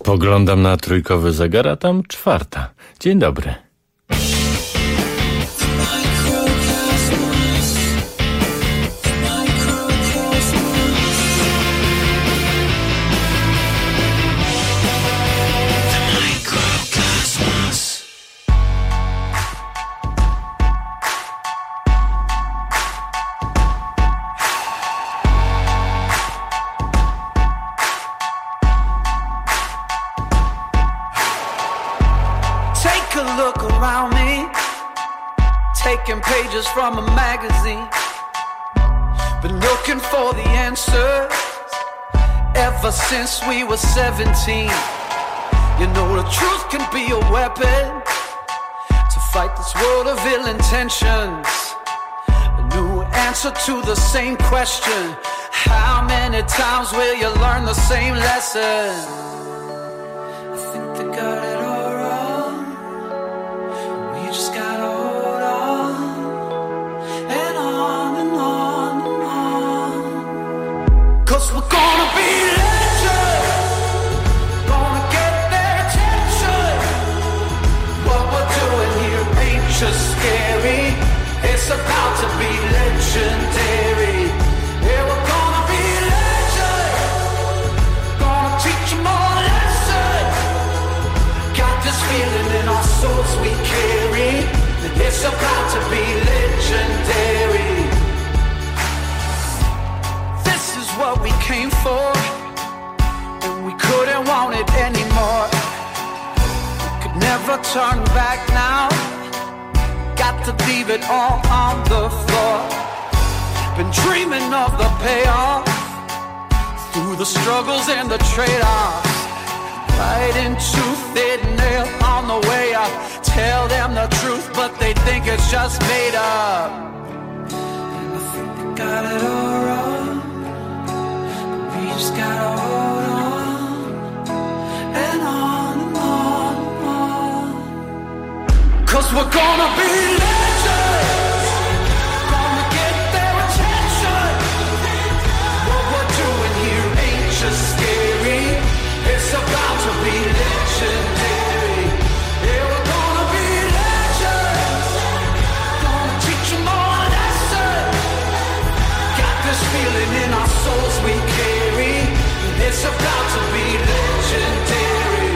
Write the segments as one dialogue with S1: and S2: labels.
S1: Spoglądam na trójkowy zegar, a tam 4. Dzień dobry.
S2: Taking pages from a magazine, been looking for the answers ever since we were 17. You know the truth can be a weapon to fight this world of ill intentions. A new answer to the same question: how many times will you learn the same lesson? I think they got it all wrong. We just gotta hold on and on and on and on. 'Cause we're gonna be legends, gonna get their attention. What we're doing here ain't just scary, it's about to be legendary. Yeah, we're gonna be legends, gonna teach them all a lesson. Got this feeling in our souls we carry, it's about to be legendary. This is what we came for, and we couldn't want it anymore. We could never turn back now, got to leave it all on the floor. Been dreaming of the payoff, through the struggles and the trade-offs. Fighting tooth and nail on the way up. Tell them the truth, but they think it's just made up. And I think they got it all wrong, but we just gotta hold on and on and on and on. 'Cause we're gonna be legends, gonna get their attention. What we're doing here ain't just scary, it's about to be legendary. Yeah, we're gonna be legends, gonna teach them all a lesson. Got this feeling in our souls we carry, it's about to be legendary.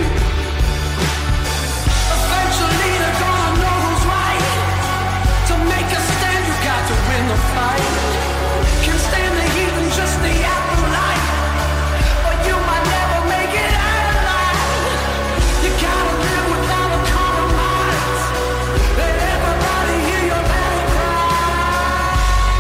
S2: Eventually they're gonna know who's right. To make a stand you got to win the fight. Can't stand the heat and just the afterlife, or you might never make it out alive. You gotta live without a compromise. Let everybody hear your battle cry.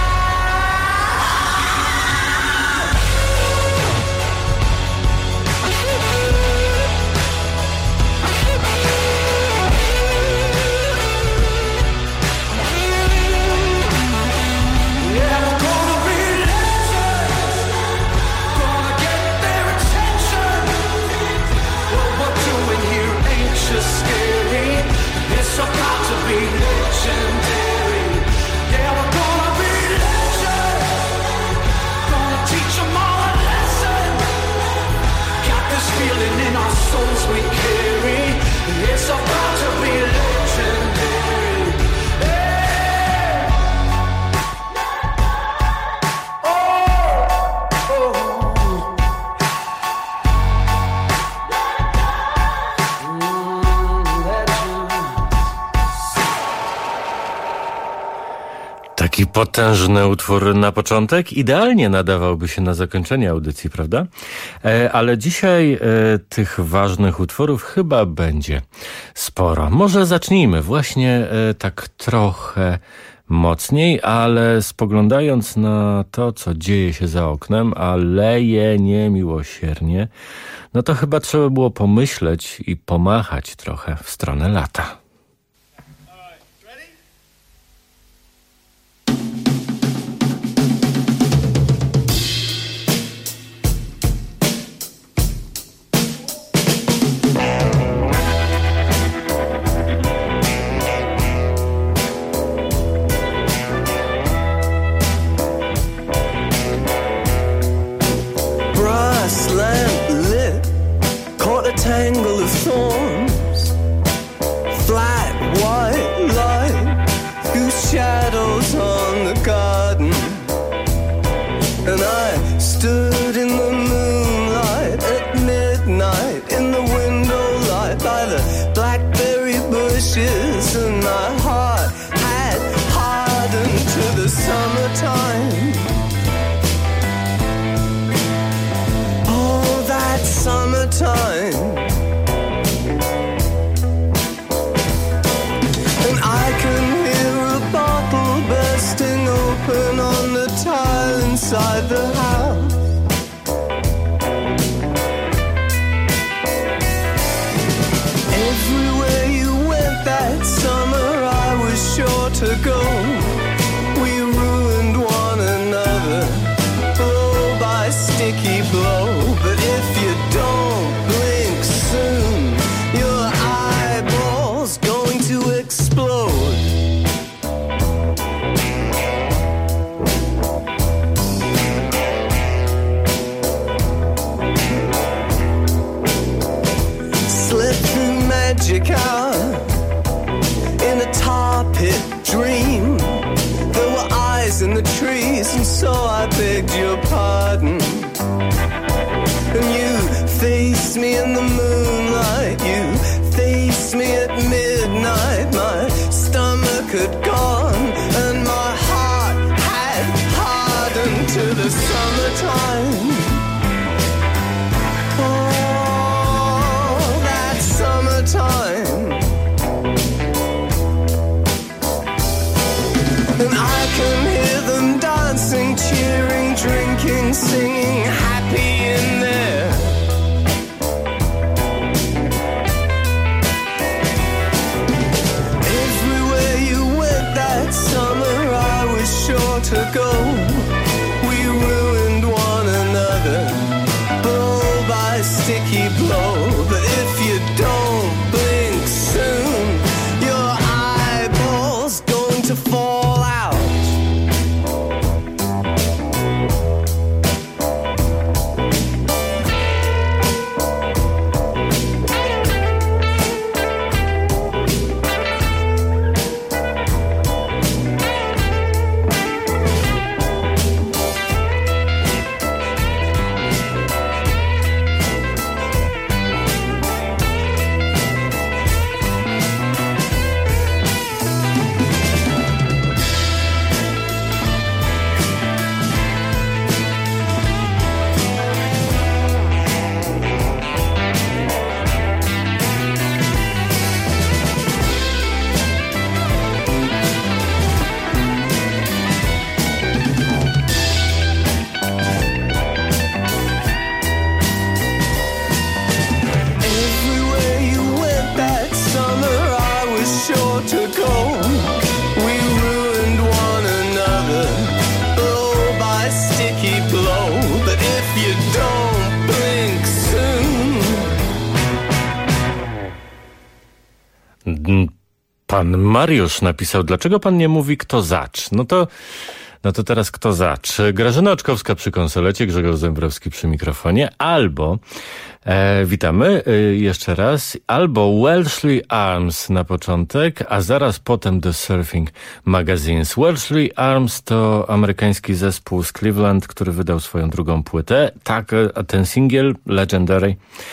S2: Yeah, we're gonna be legends, gonna get their attention. What we're doing here ain't just scary, it's about to be legendary. Yeah, we're gonna be legends, gonna teach them all a lesson. Got this feeling in our souls we carry, it's about to be legendary. Hey! Oh, oh.
S1: Taki potężny utwór na początek idealnie nadawałby się na zakończenie audycji, prawda? Ale dzisiaj tych ważnych utworów chyba będzie sporo. Może zacznijmy właśnie tak trochę mocniej, ale spoglądając na to, co dzieje się za oknem, a leje niemiłosiernie, no to chyba trzeba było pomyśleć i pomachać trochę w stronę lata.
S3: tangle of thorns, flat white light, whose shadows on the garden. And I stood in the moonlight at midnight, in the window light by the blackberry bushes, and my heart had hardened to the summertime. Oh, that summertime. And I can hear a bottle bursting open on the tile inside the house. Everywhere you went that summer, I was sure to go. We ruined one another, blow by sticky blow. But if you don't blink soon, your eyeball's going to explode. Magic hour in a tar pit dream. There were eyes in the trees, and so I begged your pardon. And you faced me in the moonlight, you faced me at midnight. My stomach had gone, and my heart had hardened to the summertime. Time. And I can hear them dancing, cheering, drinking, singing, happy in there. Everywhere you went that summer, I was sure to go. We ruined one another, blow by sticky blow. But if you don't blink soon, your eyeball's going to fall out.
S1: Pan Mariusz napisał, dlaczego pan nie mówi kto zacz? No to teraz kto zacz? Grażyna Oczkowska przy konsolecie, Grzegorz Zembrowski przy mikrofonie, albo, witamy jeszcze raz, albo Welshly Arms na początek, a zaraz potem The Surfing Magazines. Welshly Arms to amerykański zespół z Cleveland, który wydał swoją drugą płytę. Tak, a ten singiel, Legendary,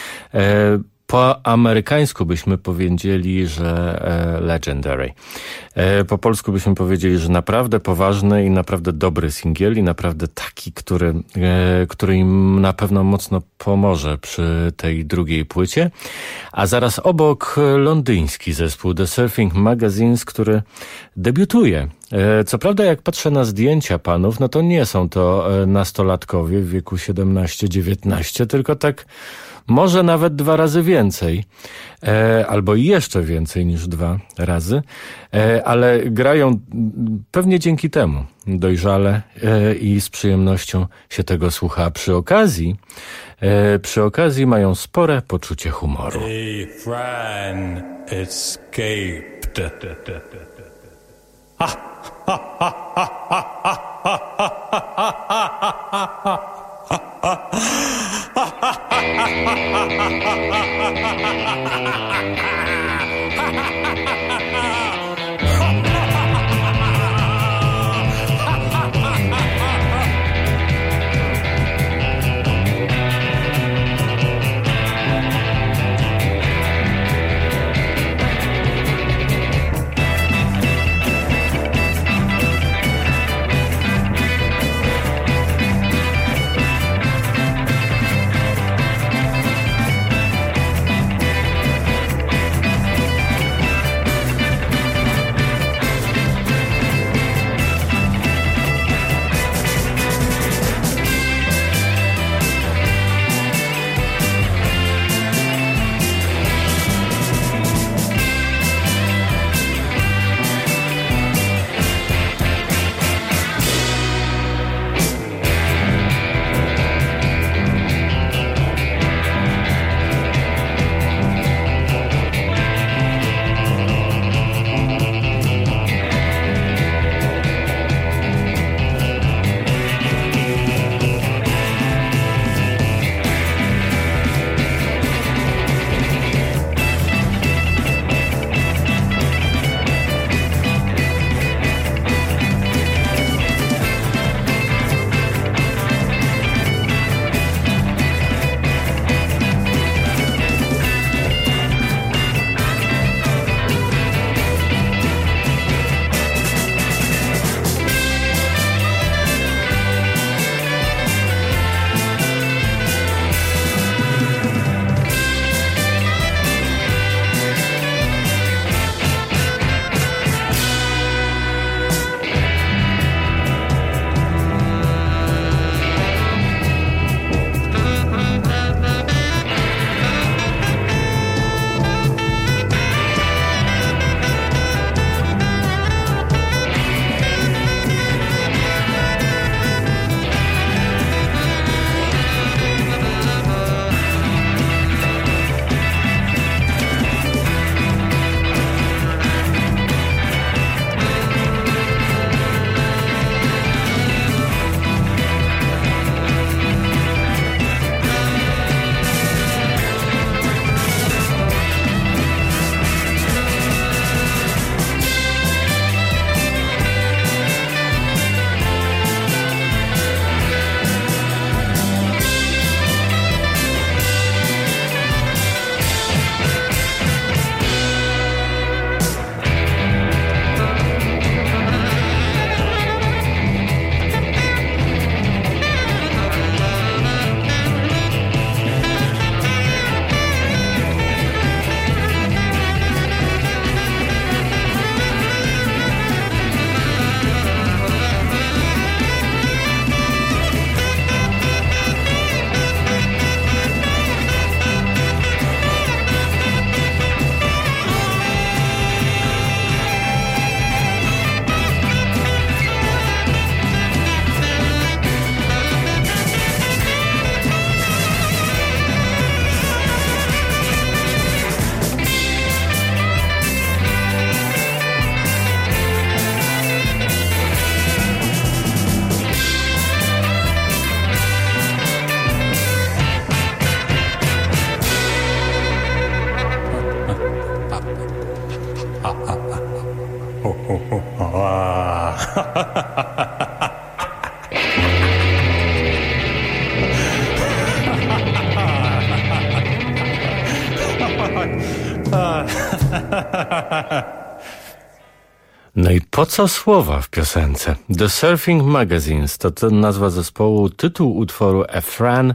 S1: po amerykańsku byśmy powiedzieli, że Legendary. Po polsku byśmy powiedzieli, że naprawdę poważny i naprawdę dobry singiel i naprawdę taki, który im na pewno mocno pomoże przy tej drugiej płycie. A zaraz obok londyński zespół The Surfing Magazines, który debiutuje. Co prawda, jak patrzę na zdjęcia panów, no to nie są to nastolatkowie w wieku 17-19, tylko tak może nawet 2 razy więcej, albo jeszcze więcej niż 2 razy, ale grają pewnie dzięki temu dojrzale i z przyjemnością się tego słucha. Przy okazji mają spore poczucie humoru.
S4: A friend escaped. Ha, ha, ha, ha, ha, ha, ha, ha, ha, ha, ha.
S1: No i po co słowa w piosence? The Surfing Magazines to nazwa zespołu, tytuł utworu A Fran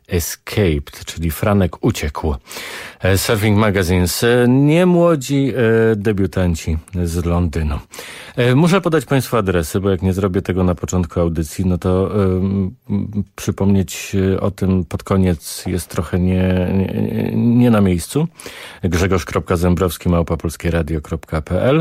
S1: Escaped, czyli Franek uciekł. Surfing Magazines, niemłodzi debiutanci z Londynu. Muszę podać Państwu adresy, bo jak nie zrobię tego na początku audycji, no to przypomnieć o tym pod koniec jest trochę nie na miejscu. Grzegorz.Zembrowski@polskieradio.pl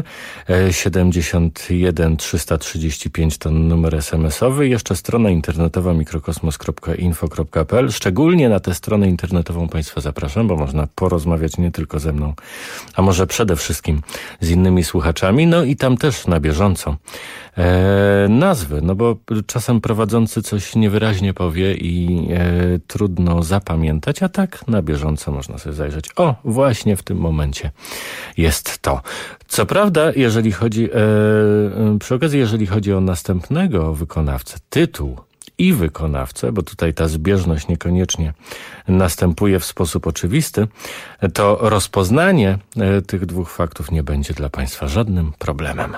S1: 71 335 to numer SMS-owy. Jeszcze strona internetowa mikrokosmos.info.pl. Szczególnie na tę stronę internetową Państwa zapraszam, bo można porozmawiać nie tylko ze mną, a może przede wszystkim z innymi słuchaczami. No i tam też nabierać bieżąco. Nazwy, no bo czasem prowadzący coś niewyraźnie powie i trudno zapamiętać, a tak na bieżąco można sobie zajrzeć. O, właśnie w tym momencie jest to. Co prawda, jeżeli chodzi, przy okazji, jeżeli chodzi o następnego wykonawcę, tytuł i wykonawcę, bo tutaj ta zbieżność niekoniecznie następuje w sposób oczywisty, to rozpoznanie tych dwóch faktów nie będzie dla Państwa żadnym problemem.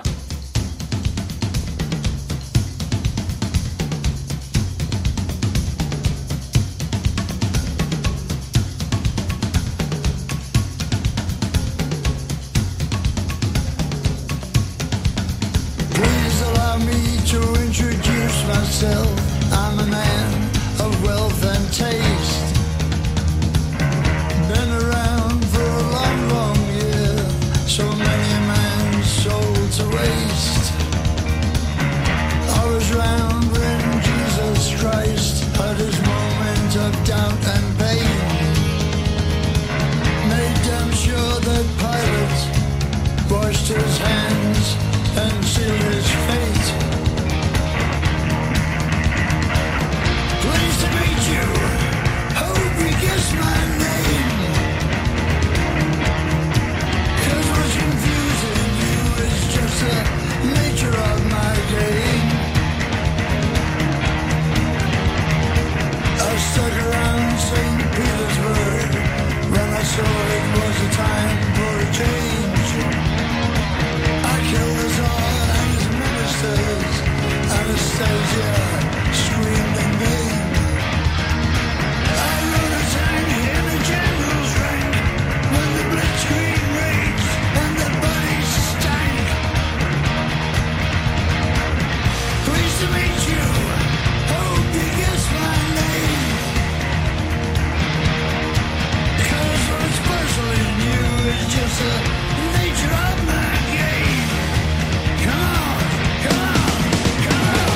S5: I'm a man of wealth and taste. Been around for a long, long year. So many a man's soul to waste. I was round when Jesus Christ had his moment of doubt and pain. Made damn sure that Pilate washed his hands and sealed his fate. Pleased to meet you. Hope you guess my name. 'Cause what's confusing you is just the nature of my game. I stuck around St. Petersburg when I saw it was a time for a change. I killed us all and his ministers. Anastasia screamed in vain. I rode a tank in the general's rank when the blitzkrieg raged and the bodies stank. Pleased to meet you. Hope you guess my name. 'Cause what's special in you is just the nature of my game. Come on, come on, come on.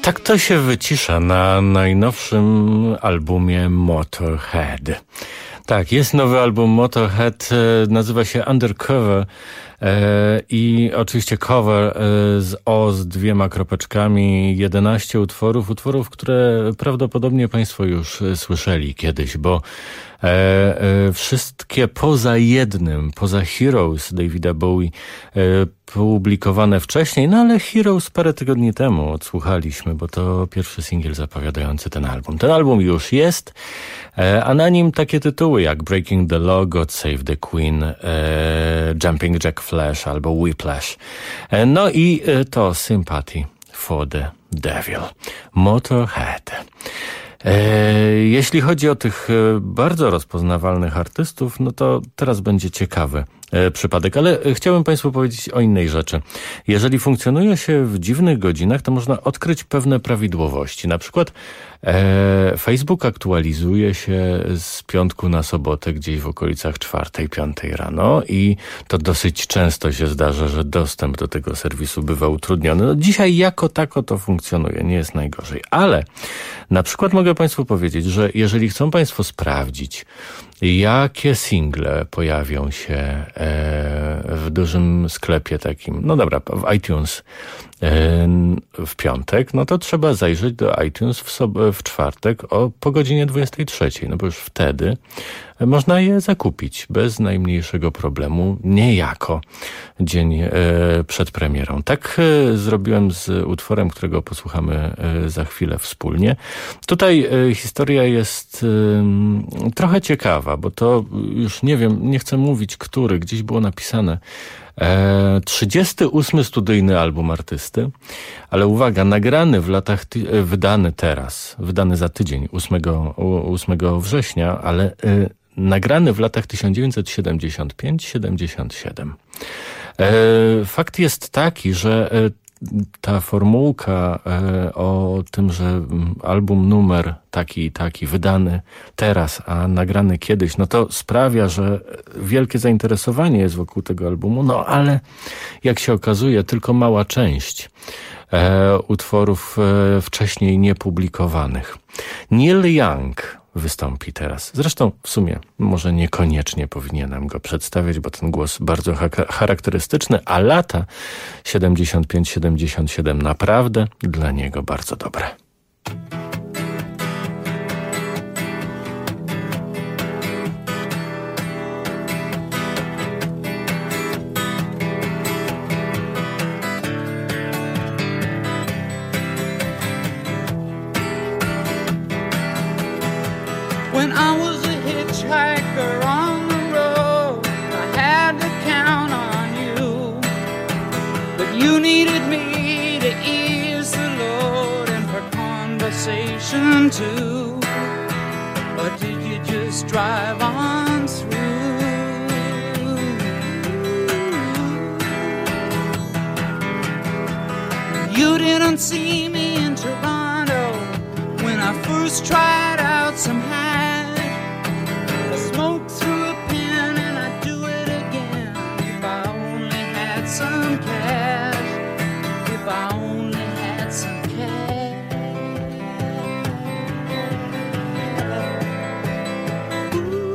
S1: Tak to się wycisza na najnowszym albumie Motorhead. Tak, jest nowy album Motorhead, nazywa się Undercover i oczywiście cover z O z 2 kropeczkami, 11 utworów, które prawdopodobnie Państwo już słyszeli kiedyś, bo wszystkie poza Heroes Davida Bowie publikowane wcześniej, no ale Heroes parę tygodni temu odsłuchaliśmy, bo to pierwszy singiel zapowiadający ten album. Ten album już jest, a na nim takie tytuły jak Breaking the Law, God Save the Queen, Jumping Jack Flash albo Whiplash. No i to Sympathy for the Devil. Motorhead. Jeśli chodzi o tych bardzo rozpoznawalnych artystów, no to teraz będzie ciekawy przypadek, ale chciałbym Państwu powiedzieć o innej rzeczy. Jeżeli funkcjonuje się w dziwnych godzinach, to można odkryć pewne prawidłowości. Na przykład Facebook aktualizuje się z piątku na sobotę gdzieś w okolicach 4-5 rano i to dosyć często się zdarza, że dostęp do tego serwisu bywa utrudniony. No dzisiaj jako tako to funkcjonuje, nie jest najgorzej. Ale na przykład mogę Państwu powiedzieć, że jeżeli chcą Państwo sprawdzić, jakie single pojawią się w dużym sklepie takim, no dobra, w iTunes w piątek, no to trzeba zajrzeć do iTunes w czwartek po godzinie 23, no bo już wtedy można je zakupić bez najmniejszego problemu, niejako dzień przed premierą. Tak zrobiłem z utworem, którego posłuchamy za chwilę wspólnie. Tutaj historia jest trochę ciekawa, bo to już nie wiem, nie chcę mówić, który, gdzieś było napisane. 38 studyjny album artysty, ale uwaga, nagrany w latach, wydany za tydzień, 8 września, ale nagrany w latach 1975-77. Fakt jest taki, że ta formułka o tym, że album numer taki i taki, wydany teraz, a nagrany kiedyś, no to sprawia, że wielkie zainteresowanie jest wokół tego albumu, no ale jak się okazuje, tylko mała część utworów wcześniej niepublikowanych. Neil Young wystąpi teraz. Zresztą w sumie może niekoniecznie powinienem go przedstawiać, bo ten głos bardzo charakterystyczny, a lata 75-77 naprawdę dla niego bardzo dobre.
S2: When I was a hitchhiker on the road, I had to count on you. But you needed me to ease the load and for conversation too. Or did you just drive on through? You didn't see me in Toronto when I first tried out some hash. I smoked through a pen and I'd do it again if I only had some cash. If I only had some cash. Ooh.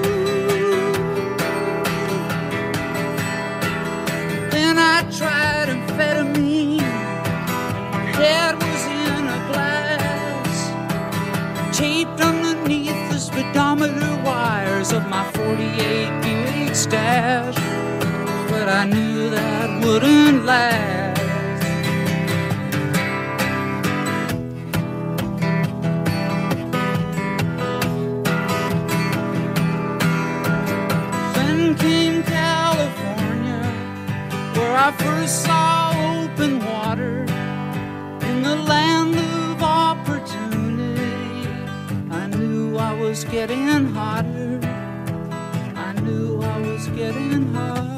S2: Then I tried amphetamine. My head was in a glass, taped underneath the speedometer wires of my 48 Buick stash. But I knew that wouldn't last. Then came California, where I first saw open water in the land of opportunity. I knew I was getting hotter. I knew I was getting hotter.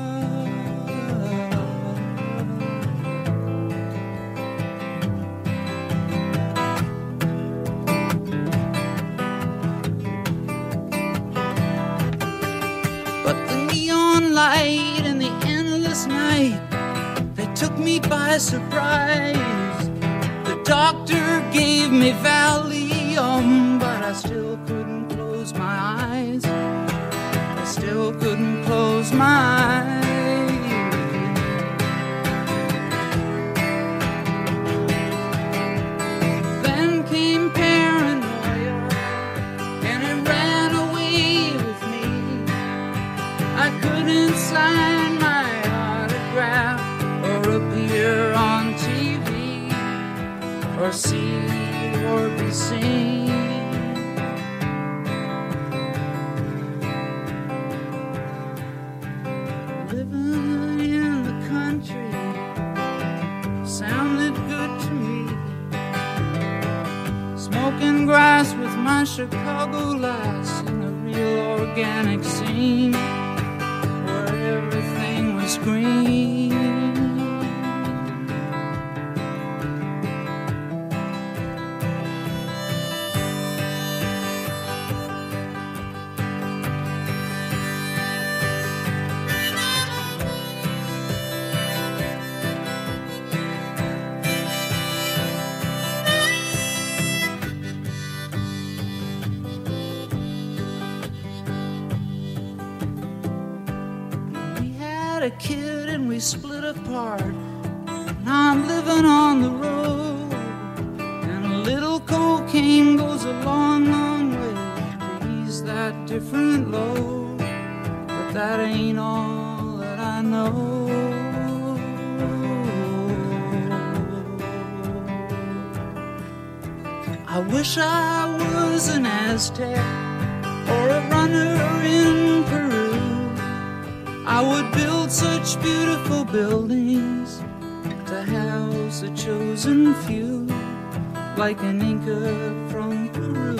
S2: But the neon light and the endless night, they took me by surprise. The doctor gave me Valium, but I still couldn't close my eyes. I still couldn't close my eyes. Then came paranoia, and it ran away with me. I couldn't sign my autograph or appear on TV or see or be seen. Living in the country sounded good to me. Smoking grass with my Chicago lass in a real organic scene where everything was green. A kid and we split apart. Now I'm living on the road, and a little cocaine goes a long, long way to ease that different load. But that ain't all that I know. I wish I was an Aztec or a runner in Peru. I would build such beautiful buildings to house a chosen few, like an Inca from Peru.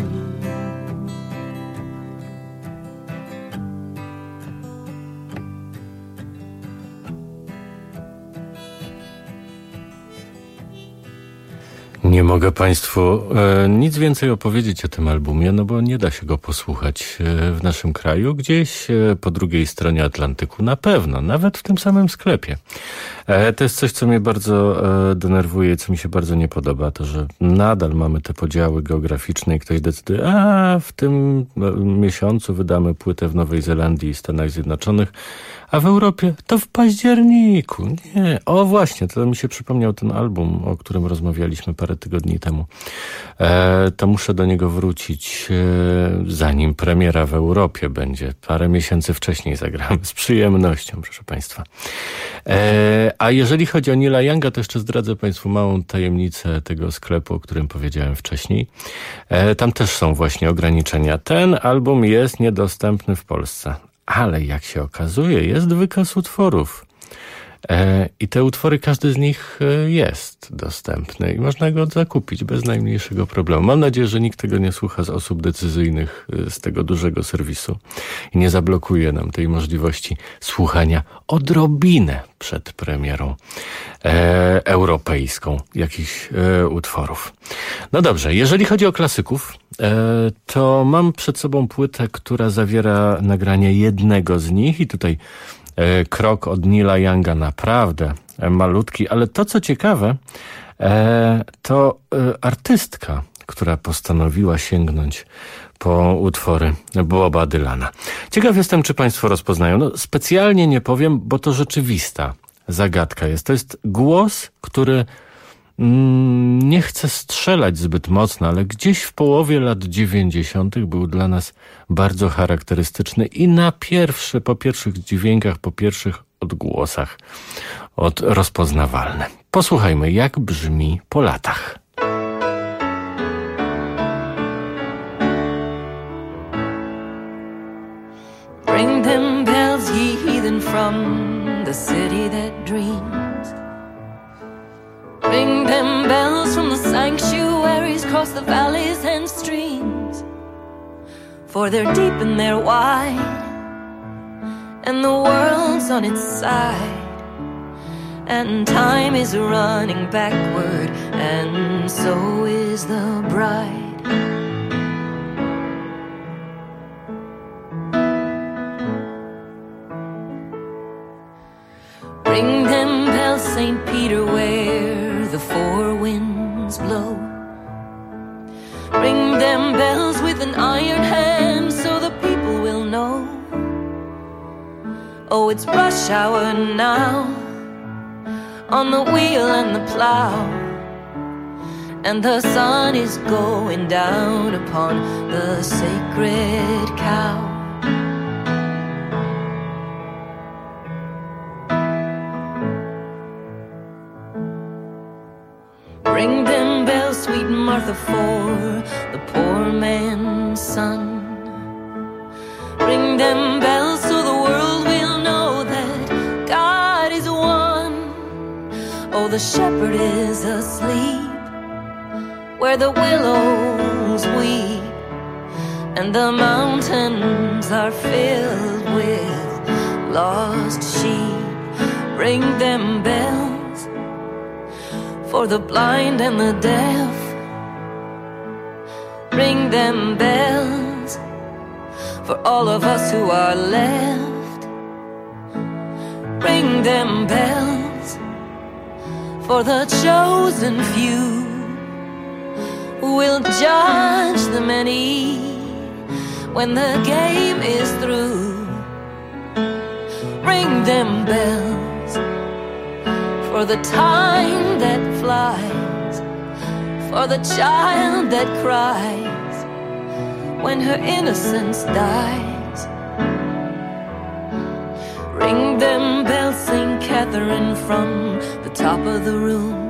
S1: Nie mogę Państwu nic więcej opowiedzieć o tym albumie, no bo nie da się go posłuchać w naszym kraju, gdzieś po drugiej stronie Atlantyku na pewno, nawet w tym samym sklepie. To jest coś, co mnie bardzo denerwuje, co mi się bardzo nie podoba, to, że nadal mamy te podziały geograficzne i ktoś decyduje, a w tym miesiącu wydamy płytę w Nowej Zelandii i Stanach Zjednoczonych, a w Europie to w październiku. Nie. O właśnie, to mi się przypomniał ten album, o którym rozmawialiśmy parę tygodni temu. To muszę do niego wrócić, zanim premiera w Europie będzie. Parę miesięcy wcześniej zagramy. Z przyjemnością, proszę Państwa. A jeżeli chodzi o Neila Younga, to jeszcze zdradzę Państwu małą tajemnicę tego sklepu, o którym powiedziałem wcześniej. Tam też są właśnie ograniczenia. Ten album jest niedostępny w Polsce. Ale jak się okazuje, jest wykaz utworów. I te utwory, każdy z nich jest dostępny i można go zakupić bez najmniejszego problemu. Mam nadzieję, że nikt tego nie słucha z osób decyzyjnych z tego dużego serwisu i nie zablokuje nam tej możliwości słuchania odrobinę przed premierą europejską jakichś utworów. No dobrze, jeżeli chodzi o klasyków, to mam przed sobą płytę, która zawiera nagranie jednego z nich i tutaj krok od Neila Younga naprawdę malutki, ale to co ciekawe, to artystka, która postanowiła sięgnąć po utwory Boba Dylana. Ciekaw jestem, czy Państwo rozpoznają. No, specjalnie nie powiem, bo to rzeczywista zagadka jest. To jest głos, który nie chcę strzelać zbyt mocno, ale gdzieś w połowie lat 90. był dla nas bardzo charakterystyczny i po pierwszych dźwiękach, po pierwszych odgłosach rozpoznawalny. Posłuchajmy, jak brzmi po latach.
S6: Ring them bells, ye heathen, from the city that dreams. Ring them bells from the sanctuaries, cross the valleys and streams. For they're deep and they're wide, and the world's on its side, and time is running backward, and so is the bride. Ring them bells, St. Peter, where the four winds winds blow. Ring them bells with an iron hand so the people will know. Oh, it's rush hour now, on the wheel and the plow, and the sun is going down upon the sacred cow. Ring them bells, sweet Martha, for the poor man's son. Ring them bells so the world will know that God is one. Oh, the shepherd is asleep where the willows weep, and the mountains are filled with lost sheep. Ring them bells for the blind and the deaf. Ring them bells for all of us who are left. Ring them bells for the chosen few who will judge the many when the game is through. Ring them bells for the time that flies, for the child that cries when her innocence dies. Ring them bells, St. Catherine, from the top of the room.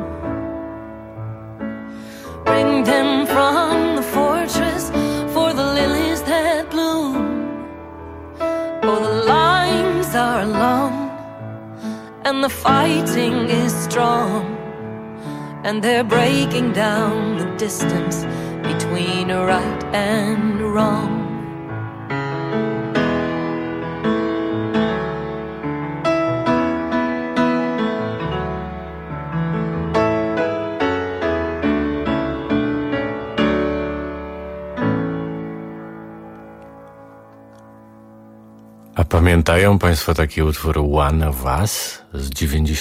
S6: Ring them from the fortress for the lilies that bloom. Oh, the lines are long and the fighting is strong, and they're breaking down the distance between right and wrong.
S1: A pamiętają Państwo taki utwór One of Us z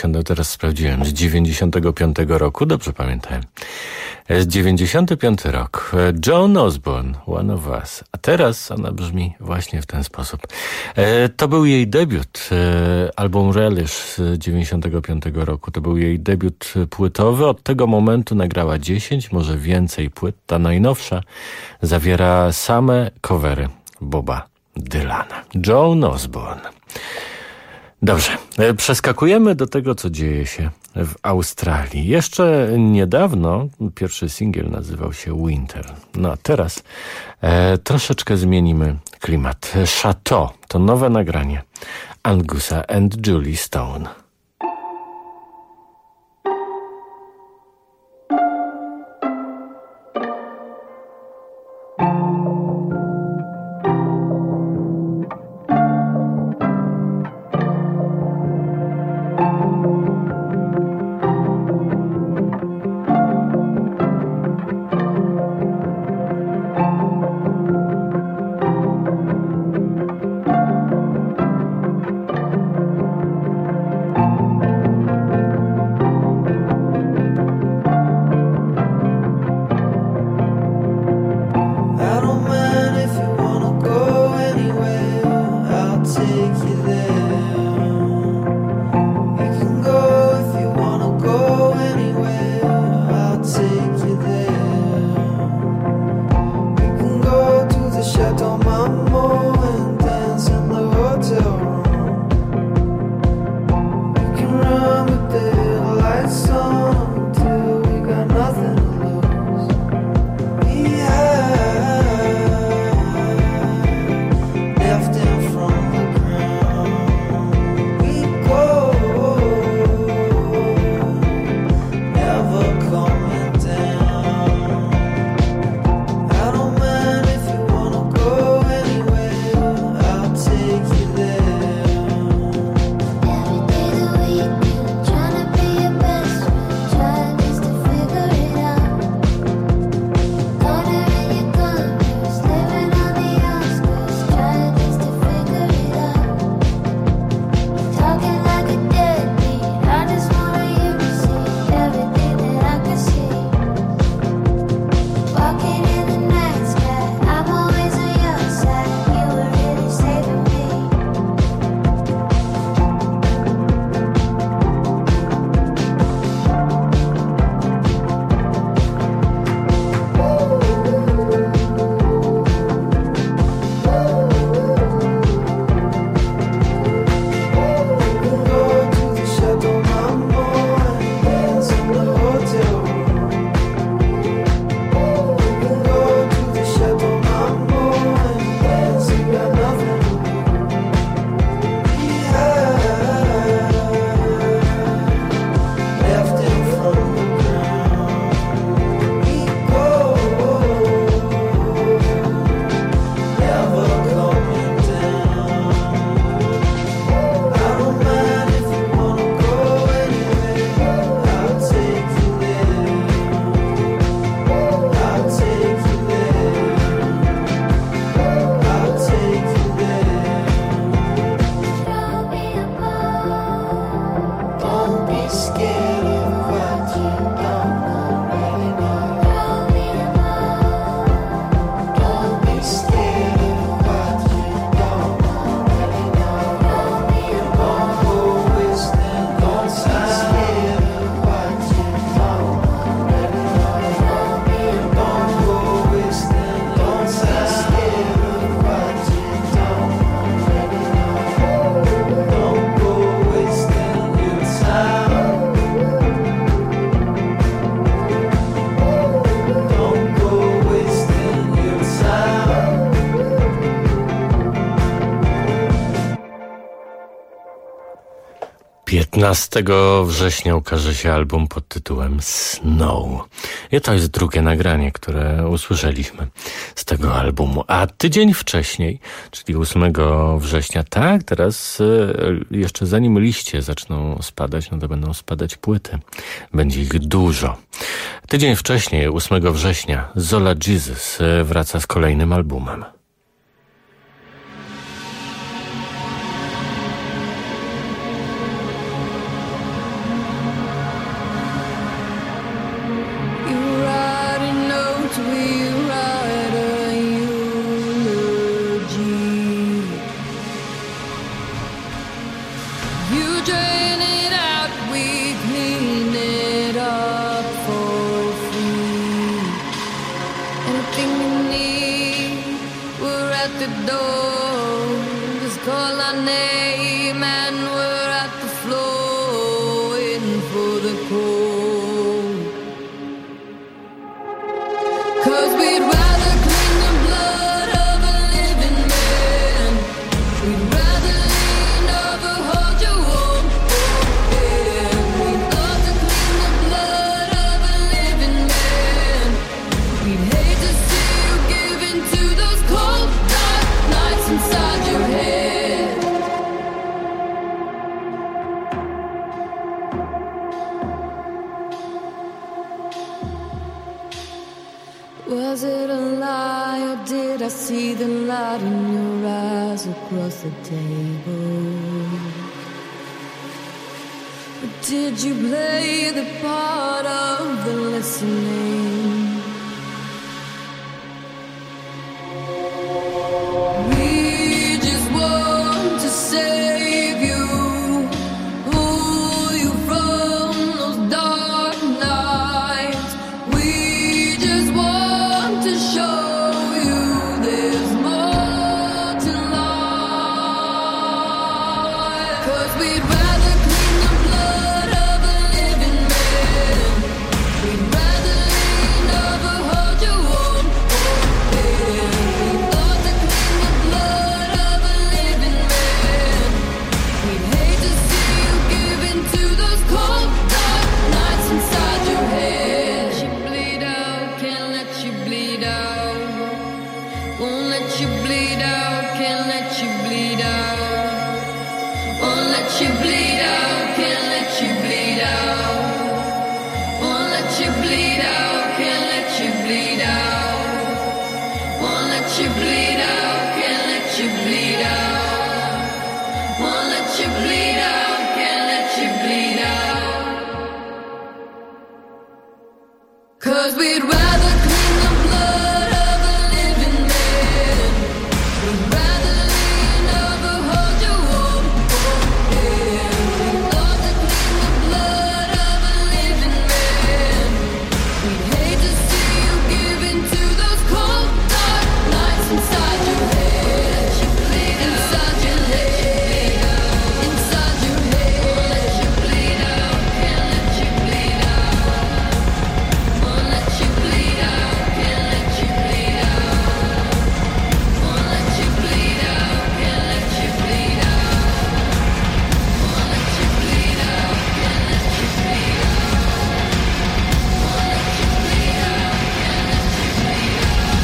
S1: 95 roku? Dobrze pamiętałem. Z 95 rok. Joan Osborne, One of Us. A teraz ona brzmi właśnie w ten sposób. To był jej debiut, album Relish z 95 roku. To był jej debiut płytowy. Od tego momentu nagrała 10, może więcej płyt. Ta najnowsza zawiera same covery Boba Dylana. Joan Osborne. Dobrze, przeskakujemy do tego, co dzieje się w Australii. Jeszcze niedawno pierwszy singiel nazywał się Winter. No a teraz troszeczkę zmienimy klimat. Chateau to nowe nagranie Angusa and Julie Stone. 15 września ukaże się album pod tytułem Snow. I to jest drugie nagranie, które usłyszeliśmy z tego albumu. A tydzień wcześniej, czyli 8 września, tak, teraz jeszcze zanim liście zaczną spadać, no to będą spadać płyty. Będzie ich dużo. Tydzień wcześniej, 8 września, Zola Jesus wraca z kolejnym albumem.
S6: Was it a lie, or did I see the light in your eyes across the table? Or did you play the part of the listening? We just want to save you, pull you from those dark nights. We just want to show you there's more to life. 'Cause we'd rather clean the blood of a living man. We'd rather lean over, hold you warm. We'd love to clean the blood of a living man. We'd hate to see you give in to those cold dark nights inside your head. Let you bleed out, can't let you bleed out. Won't let you bleed out, can't let you bleed out. Won't let you bleed out, can't let you bleed out. Won't let you bleed out, can't let you bleed out. Won't let you bleed out, can't let you bleed out. Won't let you bleed out, can't let you bleed out. 'Cause we'd rather clean the blood of a living man. We'd rather lean over, hold you warm. We'd love to clean the blood of a living man. We'd hate to see you give in to those cold dark nights inside your head. Let you bleed inside your head. Inside your head. Let you bleed out, can't let you bleed out. Won't let you bleed out, can't let you bleed out. Won't let you bleed out, can't let you bleed out. Won't let you bleed out, can't let you bleed out. Won't let you bleed out, can't let you bleed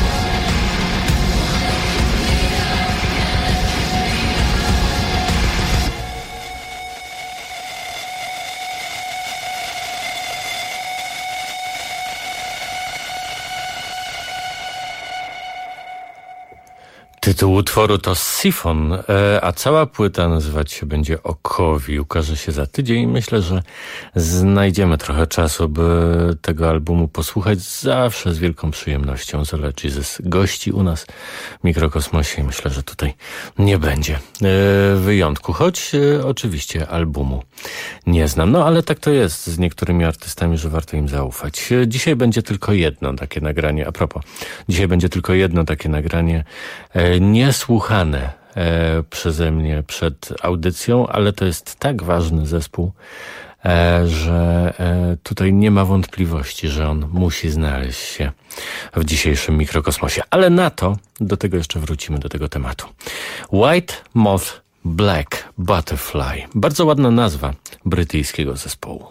S1: Tytuł utworu to Sifon, a cała płyta nazywać się będzie Okowi. Ukaże się za tydzień. Myślę, że znajdziemy trochę czasu, by tego albumu posłuchać. Zawsze z wielką przyjemnością. Zola Jesus gości u nas w Mikrokosmosie i myślę, że tutaj nie będzie wyjątku. Choć oczywiście albumu nie znam. No ale tak to jest z niektórymi artystami, że warto im zaufać. Dzisiaj będzie tylko jedno takie nagranie. A propos, dzisiaj będzie tylko jedno takie nagranie niesłuchane przeze mnie przed audycją, ale to jest tak ważny zespół, że tutaj nie ma wątpliwości, że on musi znaleźć się w dzisiejszym Mikrokosmosie. Ale do tego jeszcze wrócimy, do tego tematu. White Moth Black Butterfly. Bardzo ładna nazwa. brytyjskiego zespołu.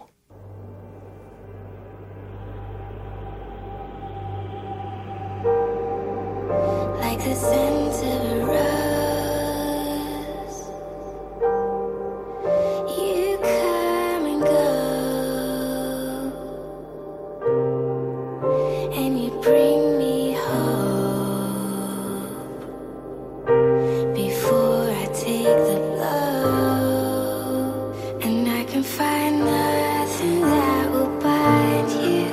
S6: Like the scent of a rose, you come and go, and you bring me hope before I take the blow, and I can find nothing that will bind you.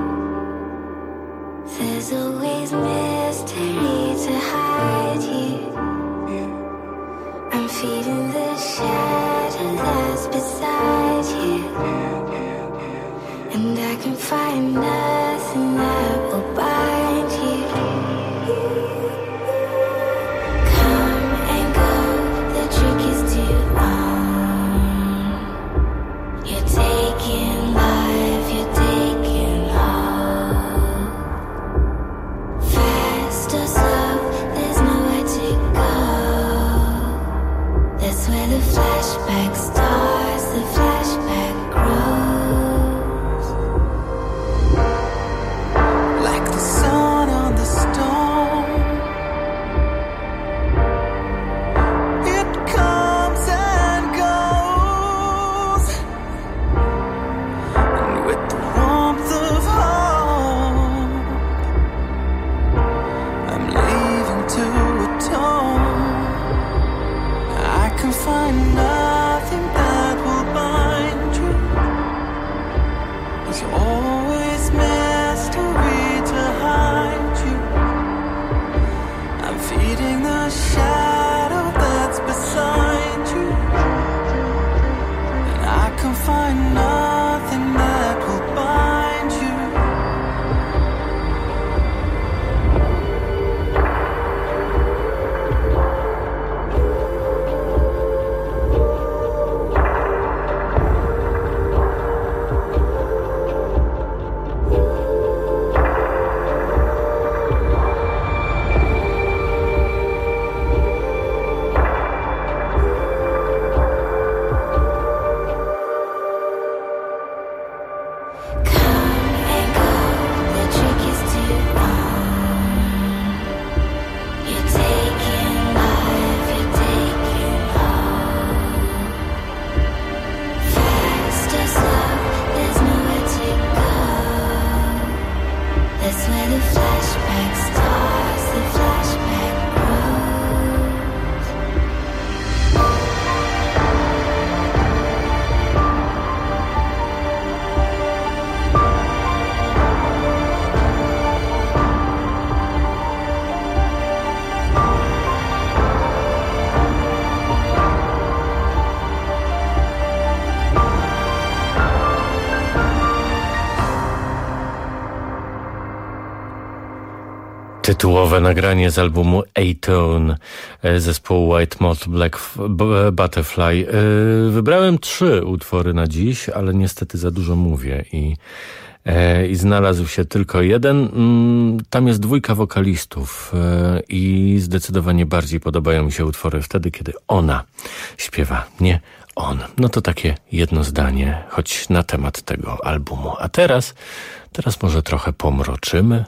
S6: There's always mystery to hide you. I'm feeding the shadow that's beside you, and I can find nothing that will bind you. Come and go, the trick is to own. You're taking life, you're taking hope. Fast or slow, there's nowhere to go. That's where the flashback starts, the flashback grows.
S3: Like the sun on the stone, it comes and goes, and with the warmth of home, I'm leaving to atone. I can find nothing that will bind you. There's always mystery to hide you. I'm feeding the shadow that's beside you, and I can find nothing that will bind you. Come and go, the trick is to own. You're taking life, you're taking hope. Fast or slow, there's nowhere to go. That's where the flashback starts, the flashback grows.
S1: Tytułowe nagranie z albumu A-Tone zespołu White Moth Black Butterfly. Wybrałem 3 utwory na dziś, ale niestety za dużo mówię i znalazł się tylko jeden. Tam jest 2 wokalistów i zdecydowanie bardziej podobają mi się utwory wtedy, kiedy ona śpiewa, nie on. No to takie jedno zdanie, choć na temat tego albumu. A teraz może trochę pomroczymy.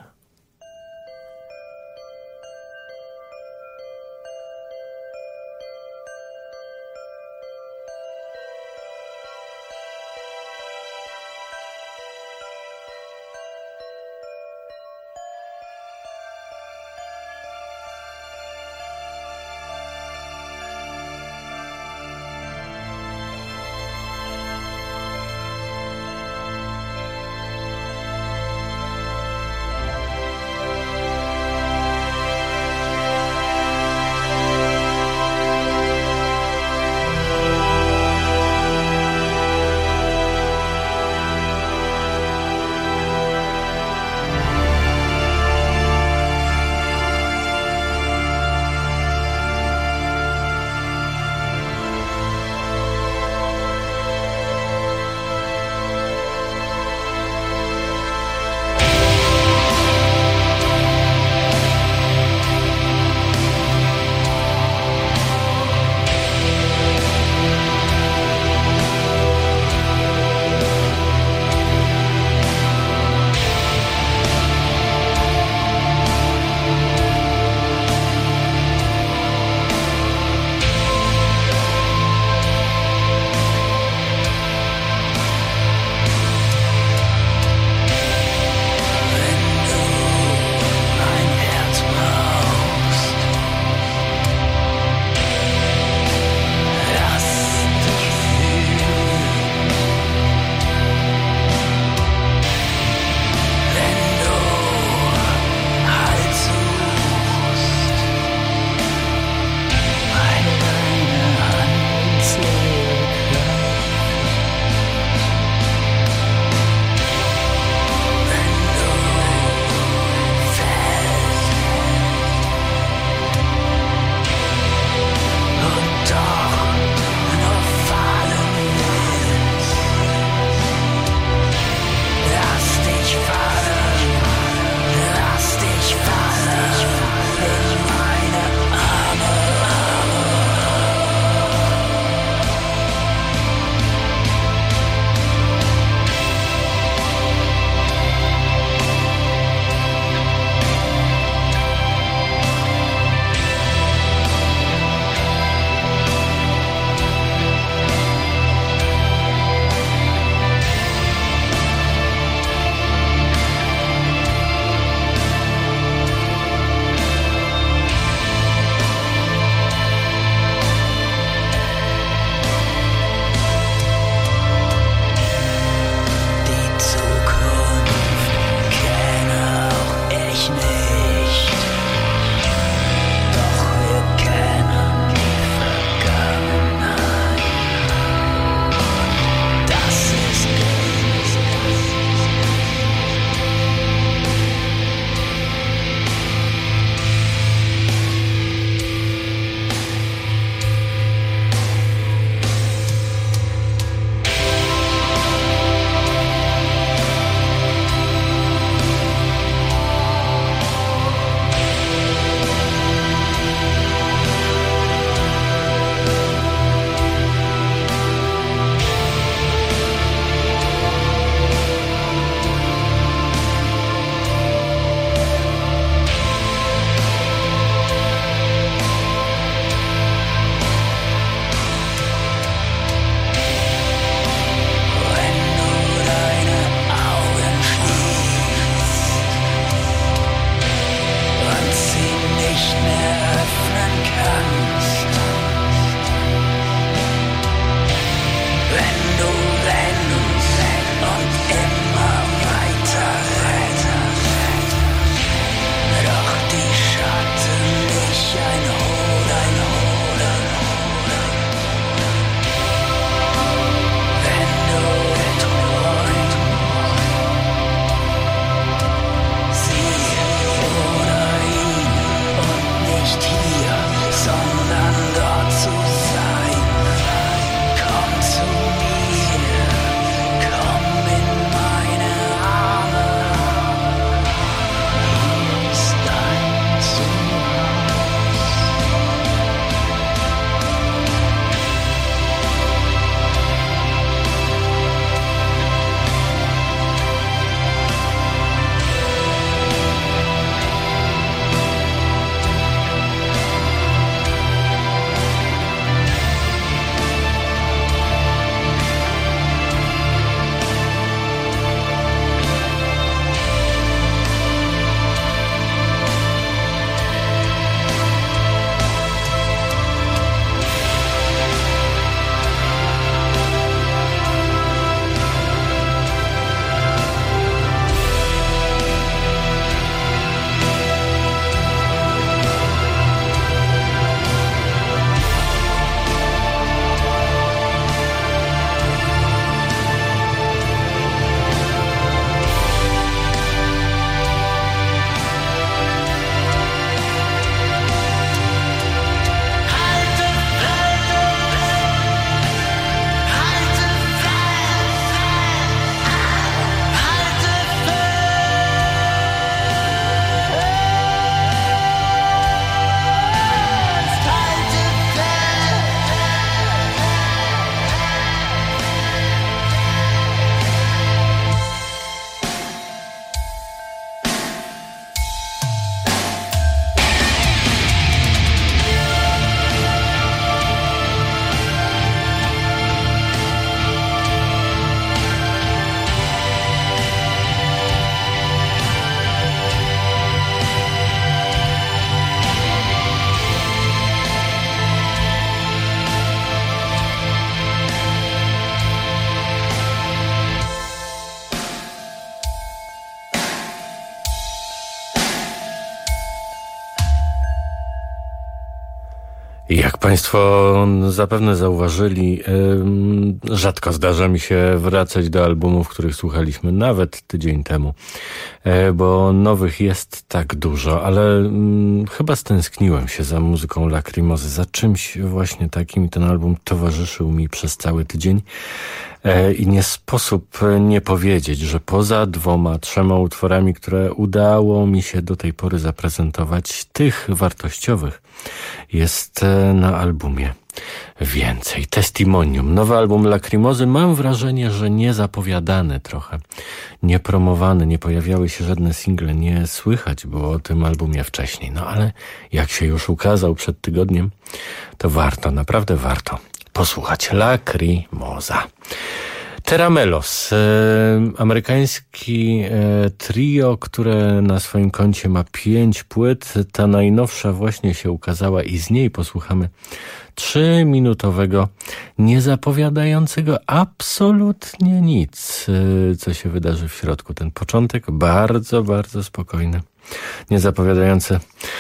S1: Państwo zapewne zauważyli, rzadko zdarza mi się wracać do albumów, których słuchaliśmy nawet tydzień temu, bo nowych jest tak dużo, ale chyba stęskniłem się za muzyką Lacrimozy, za czymś właśnie takim i ten album towarzyszył mi przez cały tydzień. I nie sposób nie powiedzieć, że poza 2-3 utworami, które udało mi się do tej pory zaprezentować, tych wartościowych jest na albumie więcej. Testimonium, nowy album Lacrimozy, mam wrażenie, że niezapowiadany trochę, niepromowany, nie pojawiały się żadne single, nie słychać było o tym albumie wcześniej. No ale jak się już ukazał przed tygodniem, to warto, naprawdę warto posłuchać. Lacrimoza. Teramelos, amerykański trio, które na swoim koncie ma 5 płyt. Ta najnowsza właśnie się ukazała i z niej posłuchamy 3-minutowego, niezapowiadającego absolutnie nic, co się wydarzy w środku. Ten początek bardzo, bardzo spokojny, niezapowiadający.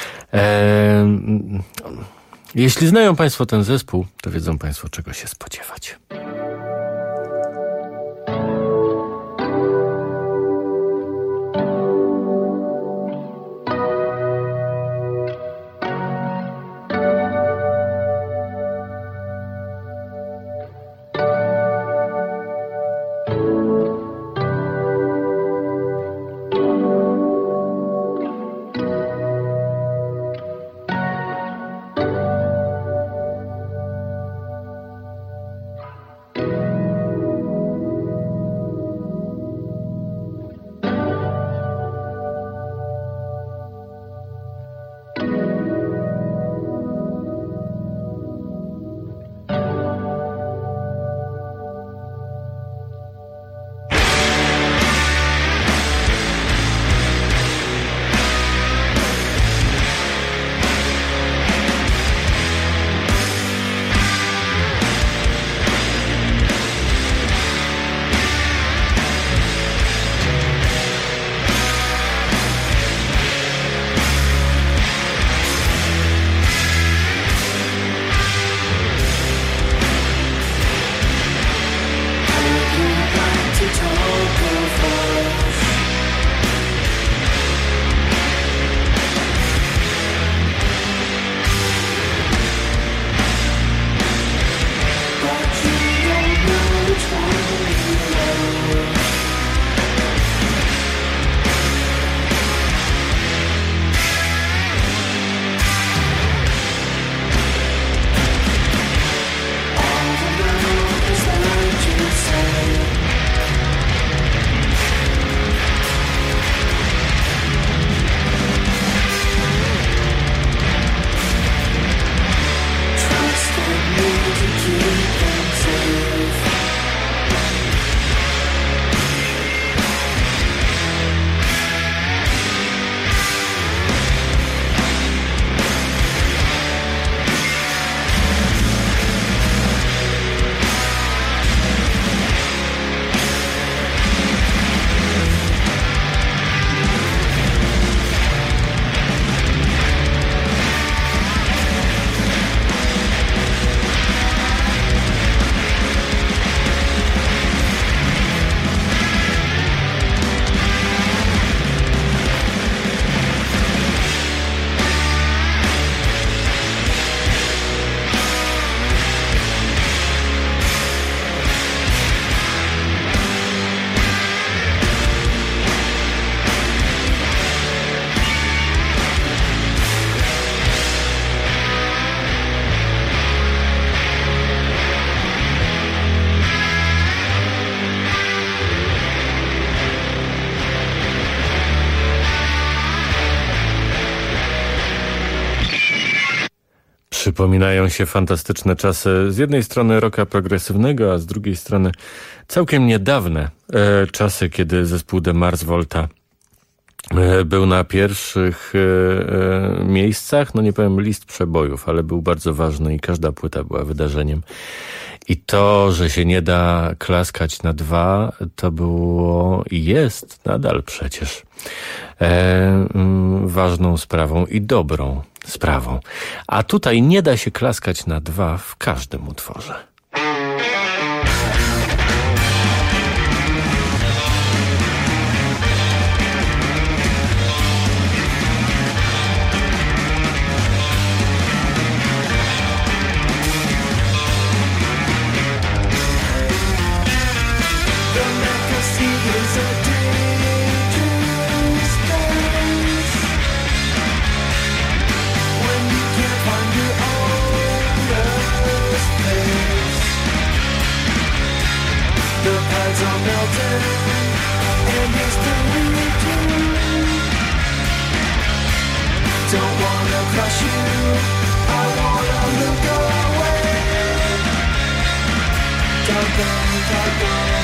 S1: Jeśli znają Państwo ten zespół, to wiedzą Państwo, czego się spodziewać. Przypominają się fantastyczne czasy, z jednej strony rocka progresywnego, a z drugiej strony całkiem niedawne czasy, kiedy zespół The Mars Volta był na pierwszych miejscach, no nie powiem list przebojów, ale był bardzo ważny i każda płyta była wydarzeniem. I to, że się nie da klaskać na 2, to było i jest nadal przecież ważną sprawą i dobrą sprawą. A tutaj nie da się klaskać na 2 w każdym utworze.
S3: Don't wanna crush you, I wanna look away. Don't go, don't go.